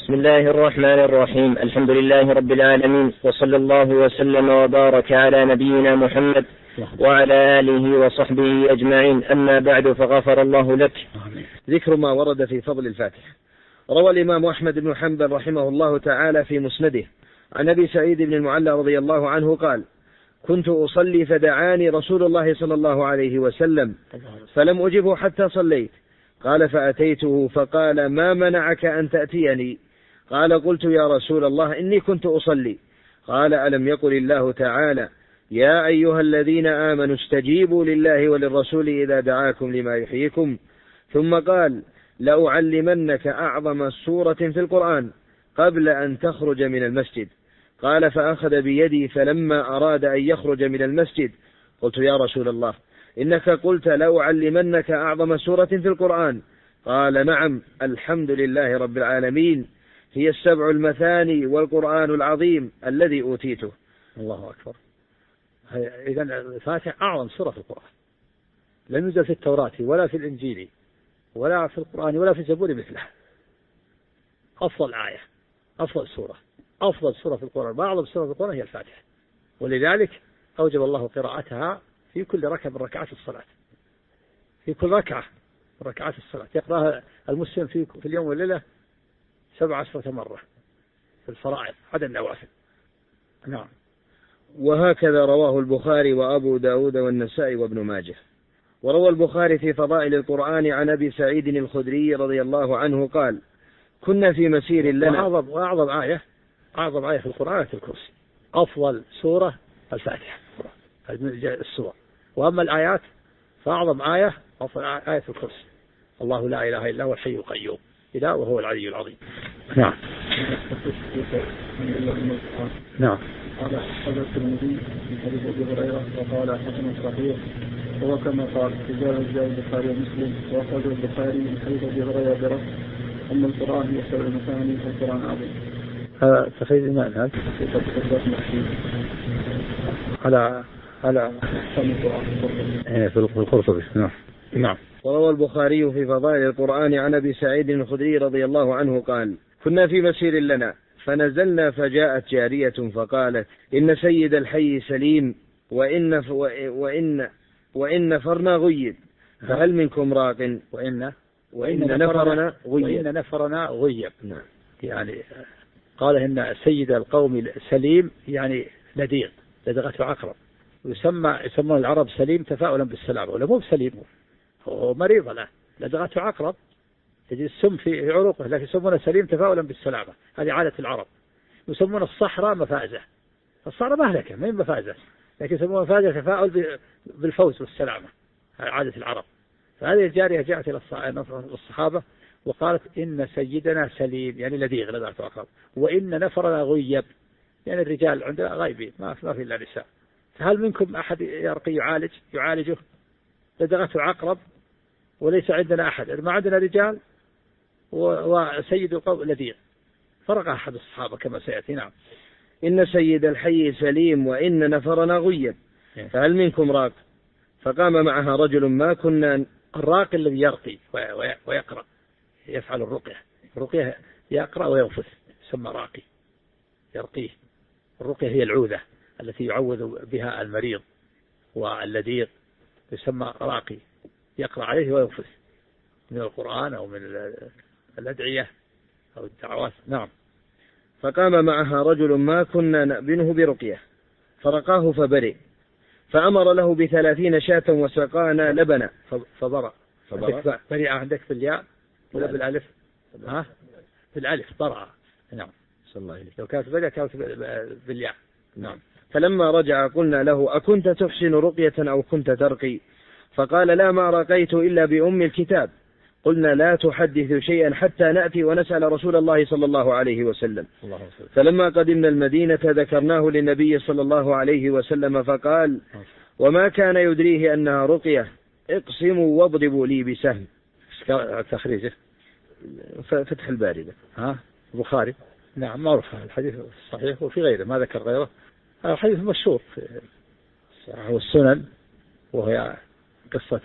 بسم الله الرحمن الرحيم. الحمد لله رب العالمين، وصلى الله وسلم وبارك على نبينا محمد وعلى آله وصحبه أجمعين. أما بعد، فغفر الله لك. ذكر ما ورد في فضل الفاتحة. روى الإمام أحمد بن حنبل رحمه الله تعالى في مسنده عن أبي سعيد بن المعلى رضي الله عنه قال: كنت أصلي فدعاني رسول الله صلى الله عليه وسلم فلم أجبه حتى صليت. قال: فأتيته فقال: ما منعك أن تأتيني؟ قال: قلت: يا رسول الله، إني كنت أصلي. قال: ألم يقل الله تعالى: يا أيها الذين آمنوا استجيبوا لله وللرسول إذا دعاكم لما يحييكم؟ ثم قال: لأعلمنك أعظم سورة في القرآن قبل أن تخرج من المسجد. قال: فأخذ بيدي، فلما أراد أن يخرج من المسجد قلت: يا رسول الله، إنك قلت لأعلمنك أعظم سورة في القرآن. قال: نعم، الحمد لله رب العالمين، هي السبع المثاني والقرآن العظيم الذي أوتيته. الله أكبر. إذا الفاتحة أعظم سورة في القرآن، لم يوجد في التوراة ولا في الإنجيل ولا في القرآن ولا في الزبور مثلها. أفضل آية، أفضل سورة، أفضل سورة في القرآن، وأعظم سورة في القرآن هي الفاتحة، ولذلك أوجب الله قراءتها في كل ركعة من ركعات الصلاة. في كل ركعة من ركعات الصلاة يقرأها المسلم في اليوم والليلة 17 مرة في الفرائض عدا النوافل. نعم. وهكذا رواه البخاري وأبو داود والنسائي وابن ماجه. وروى البخاري في فضائل القرآن عن أبي سعيد الخدري رضي الله عنه قال: كنا في مسير لنا. وأعظم آية في القرآن آية الكرسي. أفضل سورة الفاتحة السور، وأما الآيات فأعظم آية أفضل آية الكرسي: الله لا إله إلا هو الحي القيوم، إله وهو العلي العظيم. نعم. نعم. قال الترمذي في حديث أبي هريرة وقال حسن صحيح، هو كما قال رجال البخاري ومسلم، وأخرج البخاري من حديث أبي هريرة برفع أن القرآن هي السبع المثاني والقرآن عظيم. هذا تخريج الإمام هذا على في القرطبي. نعم. نعم. وروى البخاري في فضائل القرآن عن أبي سعيد الخدري رضي الله عنه قال: كنا في مسير لنا فنزلنا فجاءت جارية فقالت: إن سيد الحي سليم وإن نفرنا غيب، فهل منكم راق؟ وإن نفرنا غيب. نعم. يعني قال إن سيد القوم سليم، يعني لدغة عقرب، يسمون العرب سليم تفاؤلا بالسلامة، ولا مو بسليم، هو مريض له لدغة عقرب تجد السم في عروقه، لكن يسمونه سليم تفاؤلا بالسلامة. هذه عادة العرب. يسمون الصحراء مفازة، الصحراء مهلكة ما هي مفازة، لكن يسمون مفازة تفاؤل بالفوز والسلامة، عادة العرب. فهذه الجارية جاءت إلى الصحابة وقالت: إن سيدنا سليم، يعني لديغ لدغة عقرب، وإن نفرنا غيب، يعني الرجال عندنا غيبين، ما في إلا نساء، فهل منكم أحد يرقي يعالجه؟ لدغة عقرب وليس عندنا أحد، ما عندنا رجال وسيد القوم لديغ. فرق أحد الصحابة كما سيأتي. نعم. إن سيد الحي سليم وإن نفرنا غيب، فهل منكم راق؟ فقام معها رجل ما كنا. الراق الذي يرقي ويقرأ، يفعل الرقية يقرأ وينفث، يسمى راقي، يرقيه. الرقية هي العوذة التي يعوذ بها المريض واللديغ، يسمى راقي، يقرأ عليه وينفث من القرآن أو من الأدعية أو الدعوات. نعم. فقام معها رجل ما كنا نأبنه برقية فرقاه فبرئ، فأمر له ب30 شاة وسقانا لبنا. فبرأ. برئ عندك بالياء ولا بالألف؟ بالألف برأ. نعم. صلى الله عليه وسلم. لو كانت برئ كانت بالياء. نعم. فلما رجع قلنا له: أكنت تحسن رقية أو كنت ترقي؟ فقال: لا، ما رقيت إلا بأم الكتاب. قلنا: لا تحدث شيئا حتى نأتي ونسأل رسول الله صلى الله عليه وسلم. فلما قدمنا المدينة ذكرناه للنبي صلى الله عليه وسلم فقال: وما كان يدريه أنها رقية، اقسموا واضربوا لي بسهم. تخريجه فتح الباري البخاري. نعم، معروف الحديث الصحيح، وفي غيره ما ذكر غيره. الحديث مشهور في السنن، وهي قصة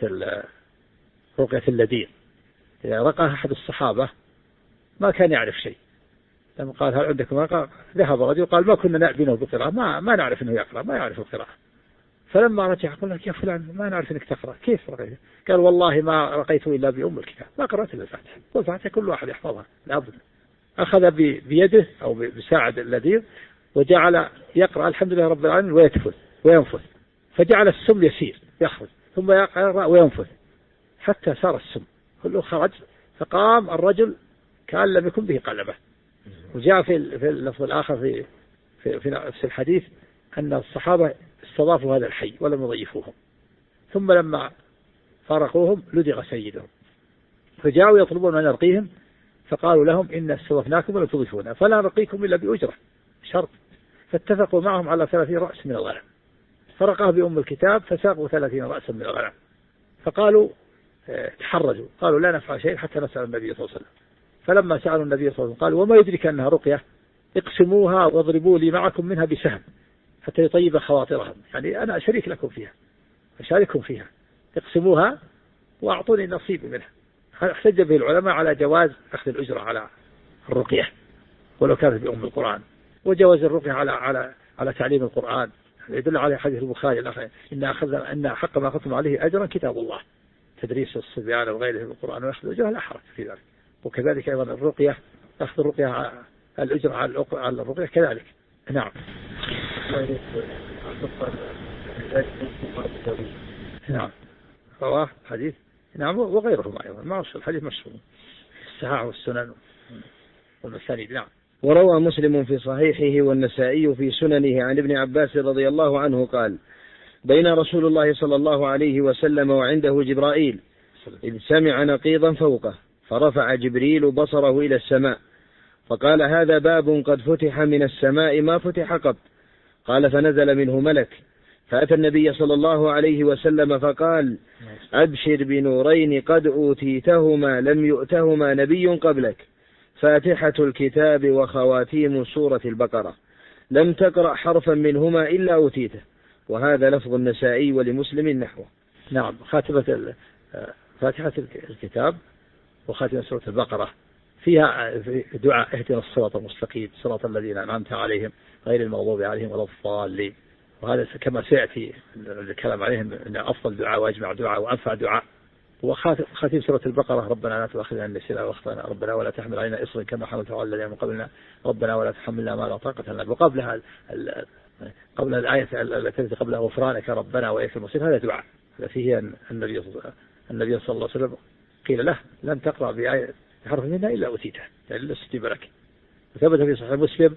رقية اللديغ. إذا رقى أحد الصحابة ما كان يعرف شيء، لما قال هل عندك ما قال ذهب رجل قال ما كنا نأذنه بقراءة ما نعرف أنه يقرأ ما يعرف القراءة. فلما رجع قال لك يا فلان ما نعرف أنك تقرأ كيف رقيت؟ قال والله ما رقيت إلا بأم الكتاب ما قرأت إلا الفاتحة والفاتحة كل واحد يحفظها لابد. أخذ بيده أو بساعد اللذيذ وجعل يقرأ الحمد لله رب العالمين وينفث فجعل السم يسير يخرج ثم يقرأ وينفث حتى صار السم كله خرج فقام الرجل كأن لم يكن به قلبه. وجاء في اللفظ الآخر في نفس الحديث أن الصحابة استضافوا هذا الحي ولم يضيفوهم ثم لما فارقوهم لدغ سيدهم فجاءوا يطلبون أن نرقيهم فقالوا لهم إن استضفناكم ولم تضيفونا فلا نرقيكم إلا بأجرة شرط. فاتفقوا معهم على 30 رأس من الغنم فرقاه بأم الكتاب فساقوا 30 رأسا من الغنم فقالوا تحرجوا قالوا لا نفعل شيء حتى نسأل النبي صلى الله عليه وسلم. فلما سألوا النبي صلى الله عليه وسلم قالوا وما يدرك أنها رقية اقسموها واضربوا لي معكم منها بسهم حتى يطيب خواطرهم يعني أنا شريك لكم فيها أشارككم فيها اقسموها وأعطوني نصيب منها. احتج به العلماء على جواز أخذ الأجرة على الرقية ولو كانت بأم القرآن وجواز الرقية على تعليم القرآن يدل عليه حديث البخاري إن حق ما أخذتم عليه أجرا كتاب الله تدريس الصبيان وغيره القرآن ويأخذ الأجرة لا حرج في ذلك. وكذلك أيضا الرقية أخذ الرقية الأجر على الرقية كذلك. نعم. نعم رواه حديث نعم وغيرهما أيضا ما الحديث مشهور الصحاح والسنن والمسانيد. نعم. وروى مسلم في صحيحه والنسائي في سننه عن ابن عباس رضي الله عنه قال بين رسول الله صلى الله عليه وسلم وعنده جبرائيل إذ سمع نقيضا فوقه فرفع جبريل بصره إلى السماء فقال هذا باب قد فتح من السماء ما فتح قط. قال فنزل منه ملك فأتى النبي صلى الله عليه وسلم فقال أبشر بنورين قد أوتيتهما لم يؤتهما نبي قبلك فاتحة الكتاب وخواتيم سورة البقرة لم تقرأ حرفا منهما إلا أوتيته. وهذا لفظ النسائي ولمسلم نحوه. نعم. فاتحة الكتاب وخاتمة سورة البقرة فيها دعاء اهدنا الصراط المستقيم صراط الذين أنعمت عليهم غير المغضوب عليهم ولا الضالين. وهذا كما سيأتي الكلام عليهم أن أفضل دعاء وأجمع دعاء وأنفع دعاء. وخاتم سورة البقرة ربنا لا تؤاخذنا إن نسينا وأخطأنا ربنا ولا تحمل علينا إصرا كما حملته على الذين من قبلنا ربنا ولا تحملنا ما لا طاقة لنا. وقبلها قبل الآية التي قبلها غفرانك ربنا وإليك المصير هذا دعاء. هذا فيه أن النبي صلى الله عليه وسلم قيل له لن تقرأ بآية حرف منها إلا أوتيته يعني لا استجيب لك. وثبت في صحيح مسلم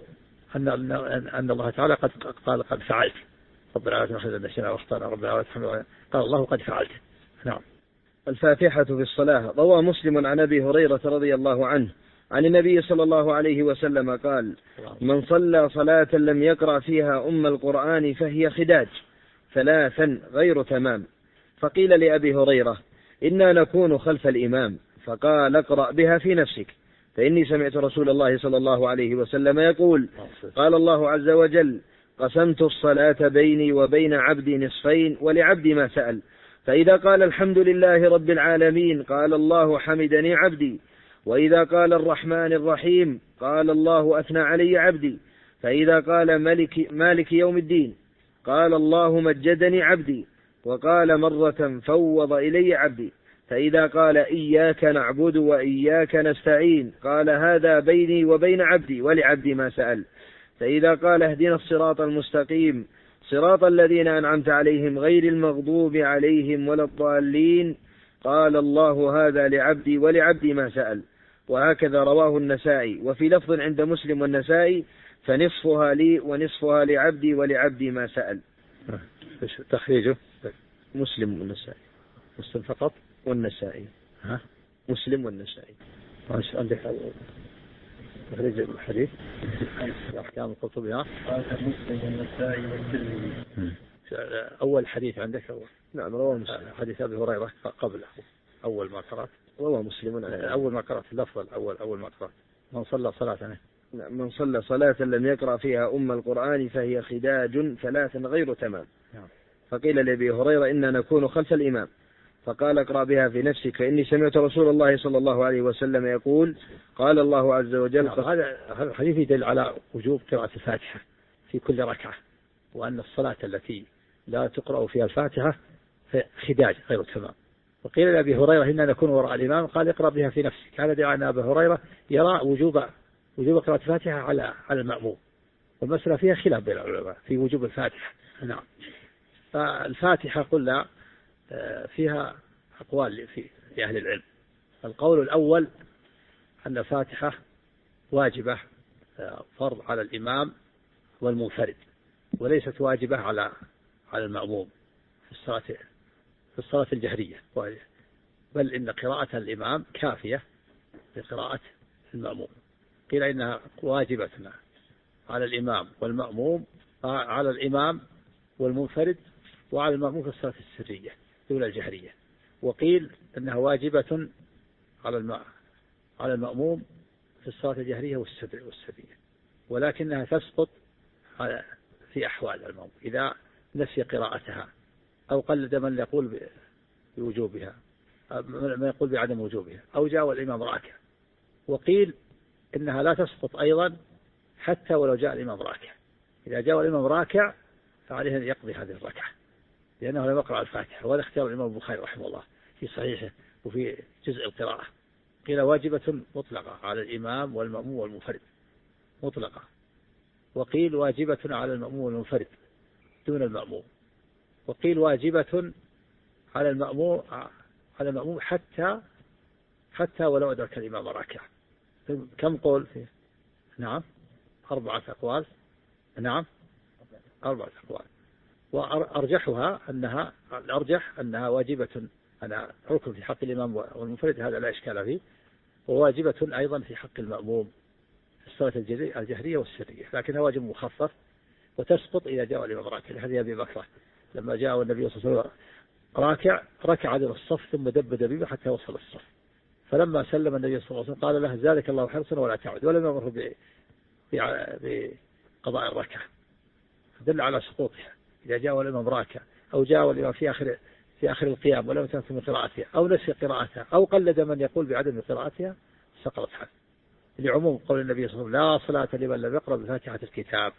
أن الله تعالى قد فعلت ربنا لا تؤاخذنا إن نسينا وأخطأنا ربنا ولا تحملنا قال الله قد فعلت. نعم. الفاتحة في الصلاة. روى مسلم عن أبي هريرة رضي الله عنه عن النبي صلى الله عليه وسلم قال من صلى صلاة لم يقرأ فيها أم القرآن فهي خداج 3 غير تمام. فقيل لأبي هريرة إنا نكون خلف الإمام فقال اقرأ بها في نفسك فإني سمعت رسول الله صلى الله عليه وسلم يقول قال الله عز وجل قسمت الصلاة بيني وبين عبدي نصفين ولعبدي ما سأل فإذا قال الحمد لله رب العالمين قال الله حمدني عبدي وإذا قال الرحمن الرحيم قال الله أثنى علي عبدي فإذا قال مالك يوم الدين قال الله مجدني عبدي وقال مرة فوض إلي عبدي فإذا قال إياك نعبد وإياك نستعين قال هذا بيني وبين عبدي ولعبدي ما سأل فإذا قال اهدنا الصراط المستقيم صراط الذين أنعمت عليهم غير المغضوب عليهم ولا الضالين قال الله هذا لعبدي ولعبدي ما سأل. وهكذا رواه النسائي. وفي لفظ عند مسلم والنسائي فنصفها لي ونصفها لعبدي ولعبدي ما سأل. تخريجه مسلم والنسائي. مسلم فقط والنسائي. مسلم والنسائي. عندك تخريج الحديث أحكام القرطبي مسلم والنسائي والترمذي. أول حديث عندك نعم رواه مسلم حديث أبي هريرة قبله أول ما قرأت رواه مسلم أول ما قرأت اللفظ الأول أول ما قرأت من صلى صلاة من صلى صلاة لم يقرأ فيها أم القرآن فهي خداج 3 غير تمام. فقيل لأبي هريرة إننا نكون خلف الإمام فقال اقرأ بها في نفسك فإني سمعت رسول الله صلى الله عليه وسلم يقول قال الله عز وجل. هذا الحديث يدل على وجوب قراءة الفاتحة في كل ركعة، وأن الصلاة التي لا تقرأ فيها الفاتحة خداج غير تمام. وقيل لأبي هريرة إننا نكون وراء الإمام قال اقرأ بها في نفسك. هذا دعا أن أبا هريرة يرى وجوب قراءة الفاتحة على المأموم، والمسألة فيها خلاف بين العلماء في وجوب الفاتحة. نعم. فالفاتحة قلنا فيها أقوال في أهل العلم. القول الأول أن الفاتحة واجبة فرض على الإمام والمنفرد، وليست واجبة على المأموم في الصلاة الجهرية، بل إن قراءة الإمام كافية لقراءة المأموم. قيل إنها واجبة على الإمام والمأموم، على الإمام والمنفرد وعلى المأموم في الصلاة السرية دون الجهرية. وقيل أنها واجبة على المأموم في الصلاة الجهرية والسرية، ولكنها تسقط في أحوال المأموم إذا نسي قراءتها أو قلد من يقول بوجوبها، من يقول بعدم وجوبها، أو جاء الإمام راكع. وقيل إنها لا تسقط أيضا حتى ولو جاء الإمام راكع. إذا جاء الإمام راكع فعليه أن يقضي هذه الركعة لأنه لم يقرأ الفاتحة. وهذا اختيار الإمام البخاري رحمه الله في صحيحه وفي جزء القراءة. قيل واجبة مطلقة على الإمام والمأموم والمنفرد مطلقة، وقيل واجبة على المأموم والمنفرد دون المأموم، وقيل واجبة على المأموم حتى ولو أدرك الإمام راكع. كم قول فيه؟ نعم 4 أقوال. نعم 4 أقوال، وأرجحها الأرجح أنها واجبة، أنا ركن في حق الإمام والمنفرد، هذا لا إشكال فيه، وواجبة أيضا في حق المأموم في الصلاة الجهرية والسرية، لكنها واجب مخفف وتسقط إذا جاء الإمام راكع. هذه أبي بكر لما جاء النبي صلى الله عليه وسلم ركع عدل الصف ثم دب دبيبه حتى وصل الصف، فلما سلم النبي صلى الله عليه وسلم قال له زادك الله حرصا ولا تعد، ولم يمره بقضاء الركعة، فدل على سقوطها إذا جاء الإمام راكع أو جاء الإمام في آخر القيام ولم تنتم قراءتها أو نسي قراءتها أو قلد من يقول بعدم قراءتها سقطت عنه، لعموم قول النبي صلى الله عليه وسلم لا صلاة لمن لم يقرأ بفاتحة الكتاب.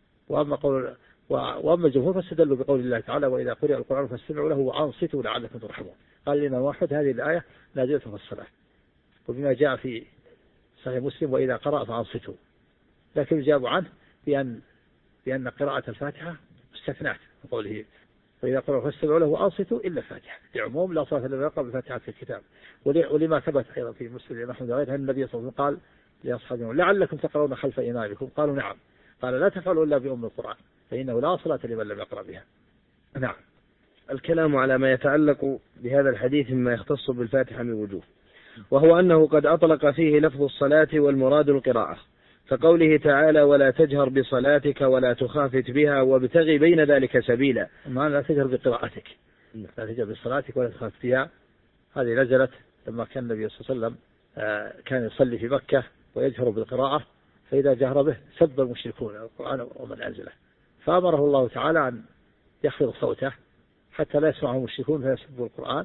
وأما الجمهور فاستدلوا بقول الله تعالى وإذا قرئ القرآن فاستمعوا له وأنصتوا لعلكم ترحمون. قال الإمام أحمد هذه الآية نازلة في الصلاة، وبما جاء في صحيح مسلم وإذا قرأ فأنصتوا، لكن جابوا عنه بأن قراءة الفاتحة استثنات من قوله وإذا قرأ فاستمعوا له وأنصتوا إلا الفاتحة، لعموم لا صلاة لمن يقرأ بفاتحة الكتاب. ولما ثبت أيضا في مسلم الإمام أحمد وغيره أن النبي صلى الله عليه وسلم قال لأصحابه لعلكم تقرؤون خلف إمامكم، قالوا نعم، قال لا تفعلوا إلا بأم القرآن فإنه لا صلاة لمن لم يقرأ بها. نعم. الكلام على ما يتعلق بهذا الحديث مما يختص بالفاتحة من وجوه، وهو أنه قد أطلق فيه لفظ الصلاة والمراد القراءة، فقوله تعالى ولا تجهر بصلاتك ولا تخافت بها وابتغي بين ذلك سبيلا. ما لا تجهر بقراءتك، لا تجهر بصلاتك ولا تخافت بها، هذه نزلت لما كان النبي صلى الله عليه وسلم كان يصلي في مكة ويجهر بالقراءة، فإذا جهر به سب المشركون القرآن ومن أنزله، فأمره الله تعالى أن يخفض صوته حتى لا يسمعه المشركون فيسبوا القرآن،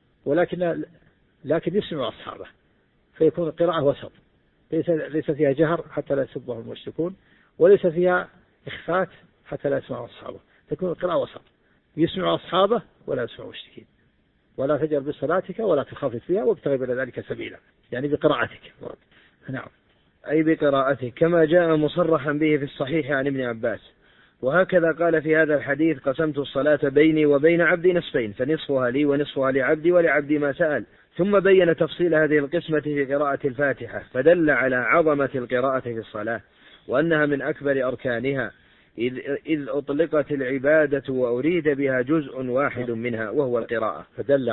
لكن يسمع أصحابه، فيكون القراءة وسط، ليس فيها جهر حتى لا يسبه المشركون، وليس فيها إخفات حتى لا يسمع أصحابه، تكون القراءة وسط، يسمع أصحابه ولا يسمع المشركين. ولا تجهر بصلاتك ولا تخافت فيها وابتغي بين ذلك سبيلا، يعني بقراءتك. نعم. أي بقراءتك، كما جاء مصرحا به في الصحيح عن ابن عباس. وهكذا قال في هذا الحديث قسمت الصلاة بيني وبين عبدي نصفين فنصفها لي ونصفها لعبدي ولعبدي ما سأل. ثم بين تفصيل هذه القسمة في قراءة الفاتحة، فدل على عظمة القراءة في الصلاة وأنها من أكبر أركانها، إذ أطلقت العبادة وأريد بها جزء واحد منها وهو القراءة،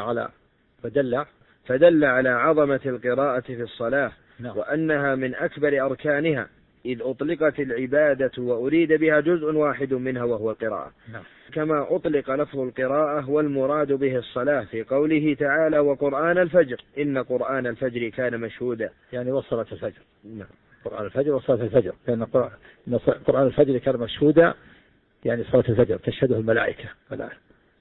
فدل على عظمة القراءة في الصلاة وأنها من أكبر أركانها، إذ أطلقت العبادة وأريد بها جزء واحد منها وهو القراءة. كما أطلق لفظ القراءة والمراد به الصلاة في قوله تعالى وقرآن الفجر إن قرآن الفجر كان مشهودا، يعني وصلة الفجر. قرآن الفجر وصلاة الفجر، لأن قرآن الفجر كان مشهودا، يعني صلاة الفجر تشهده الملائكة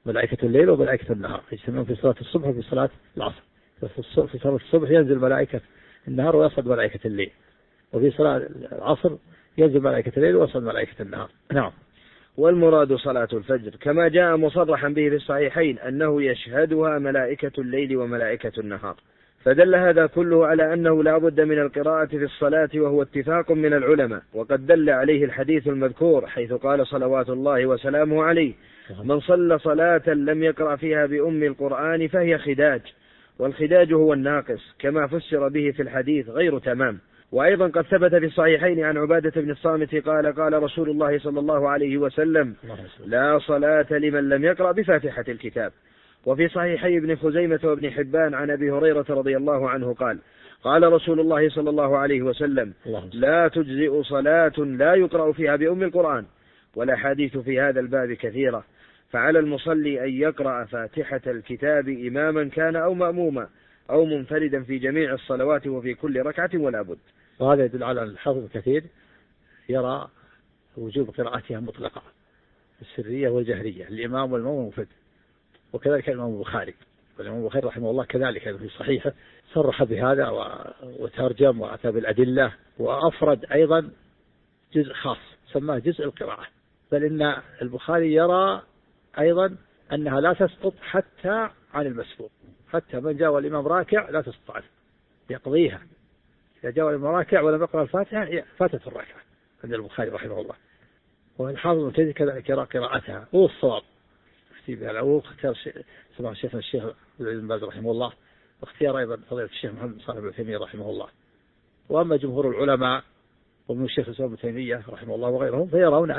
ملائكة الليل وملائكة النهار يجتمعون في صلاة الصبح وفي صلاة العصر. في صلاة الصبح ينزل ملائكة النهار ويصعد ملائكة الليل، وفي صلاة العصر ينزل ملائكة الليل ويصعد ملائكة النهار. نعم. والمراد صلاة الفجر كما جاء مصرحا به في الصحيحين أنه يشهدها ملائكة الليل وملائكة النهار، فدل هذا كله على أنه لا بد من القراءة في الصلاة، وهو اتفاق من العلماء، وقد دل عليه الحديث المذكور حيث قال صلوات الله وسلامه عليه: من صلى صلاة لم يقرأ فيها بأم القرآن فهي خداج، والخداج هو الناقص كما فسر به في الحديث غير تمام. وأيضا قد ثبت في الصحيحين عن عبادة بن الصامت قال رسول الله صلى الله عليه وسلم: لا صلاة لمن لم يقرأ بفاتحة الكتاب. وفي صحيحي ابن خزيمة وابن حبان عن أبي هريرة رضي الله عنه قال رسول الله صلى الله عليه وسلم: لا تجزئ صلاة لا يقرأ فيها بأم القرآن. والأحاديث في هذا الباب كثيرة، فعلى المصلي أن يقرأ فاتحة الكتاب إماما كان أو مأموما أو منفردا في جميع الصلوات وفي كل ركعة ولا بد. وهذا يدل على الحافظ كثير يرى وجوب قراءتها مطلقة السرية والجهرية الإمام والمأموم منفرد، وكذلك الإمام البخاري. والإمام البخاري رحمه الله كذلك في صحيحه صرح بهذا وترجم وأتى بالأدلة، وأفرد أيضا جزء خاص سماه جزء القراءة. بل إن البخاري يرى أيضا أنها لا تسقط حتى عن المسبوق، حتى من جاء والإمام راكع لا تسقط عنه يقضيها. إذا جاء الإمام راكع ولم يقرأ الفاتحة فاتت الركعة عند البخاري رحمه الله. والحافظ ابن كثير كذلك يرى قراءتها هو الصواب واختيار سمع الشيخ ابن باز رحمه الله، واختيار أيضا فضيلة الشيخ محمد بن صالح بن تيمية رحمه الله. وأما جمهور العلماء ومن الشيخ الإسلام ابن تيمية رحمه الله وغيرهم فيرون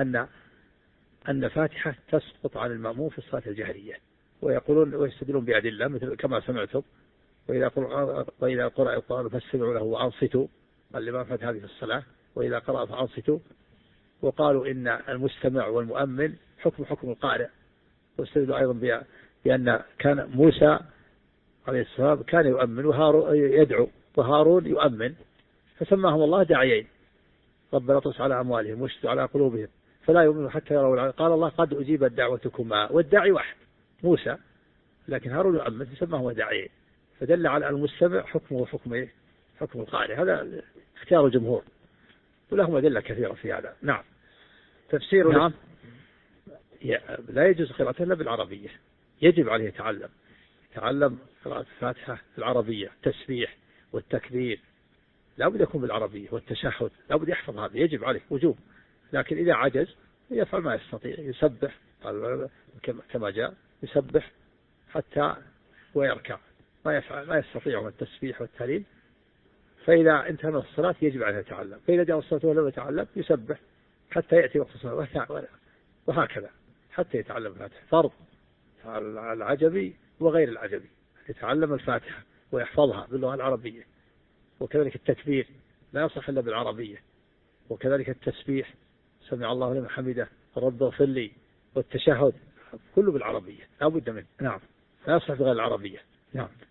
أن فاتحة تسقط عن المأموم في الصلاة الجهرية، ويقولون ويستدلون بأدلة مثل كما سمعتم: وإذا قرأ القرآن فاستمعوا له وأنصتوا، الإمام فتح هذه الصلاة وإذا قرأ فأنصتوا. وقالوا إن المستمع والمؤمن حكم القارئ. واستدلوا أيضا بأن كان موسى عليه السلام كان يؤمن يدعو وهارون يؤمن، فسماهم الله داعيين: ربنا اطمس على أموالهم واشدد على قلوبهم فلا يؤمنوا حتى يروا. قال الله: قد أجيبت دعوتكما، والداعي واحد موسى، لكن هارون يؤمن فسماه داعيين، فدل على المستمع حكمه حكم القارئ. هذا اختيار الجمهور، ولهم أدلة كثيرة في هذا. نعم. تفسير. نعم. لا يجوز قراءتها إلا بالعربية، يجب عليه يتعلم قراءة الفاتحة العربية، التسبيح والتكبير لا بد يكون بالعربية، والتشهد لا بد يحفظ، هذا يجب عليه وجوب. لكن إذا عجز يفعل ما يستطيع، يسبح كما جاء، يسبح حتى ويركع، ما يستطيع من التسبيح والتهليل. فإذا انتهى من الصلاة يجب عليه يتعلم، فإذا جاء الصلاة ولم يتعلم يسبح حتى يأتي وقت الصلاة، وهكذا حتى يتعلم الفاتحة. فرض على العجبي وغير العجبي يتعلم الفاتحة ويحفظها باللغة العربية، وكذلك التكبير لا يصح إلا بالعربية، وكذلك التسبيح سمع الله لمن حمده رب اغفر لي، والتشهد كله بالعربية لا بد منه. نعم. لا يصح بغير العربية. نعم.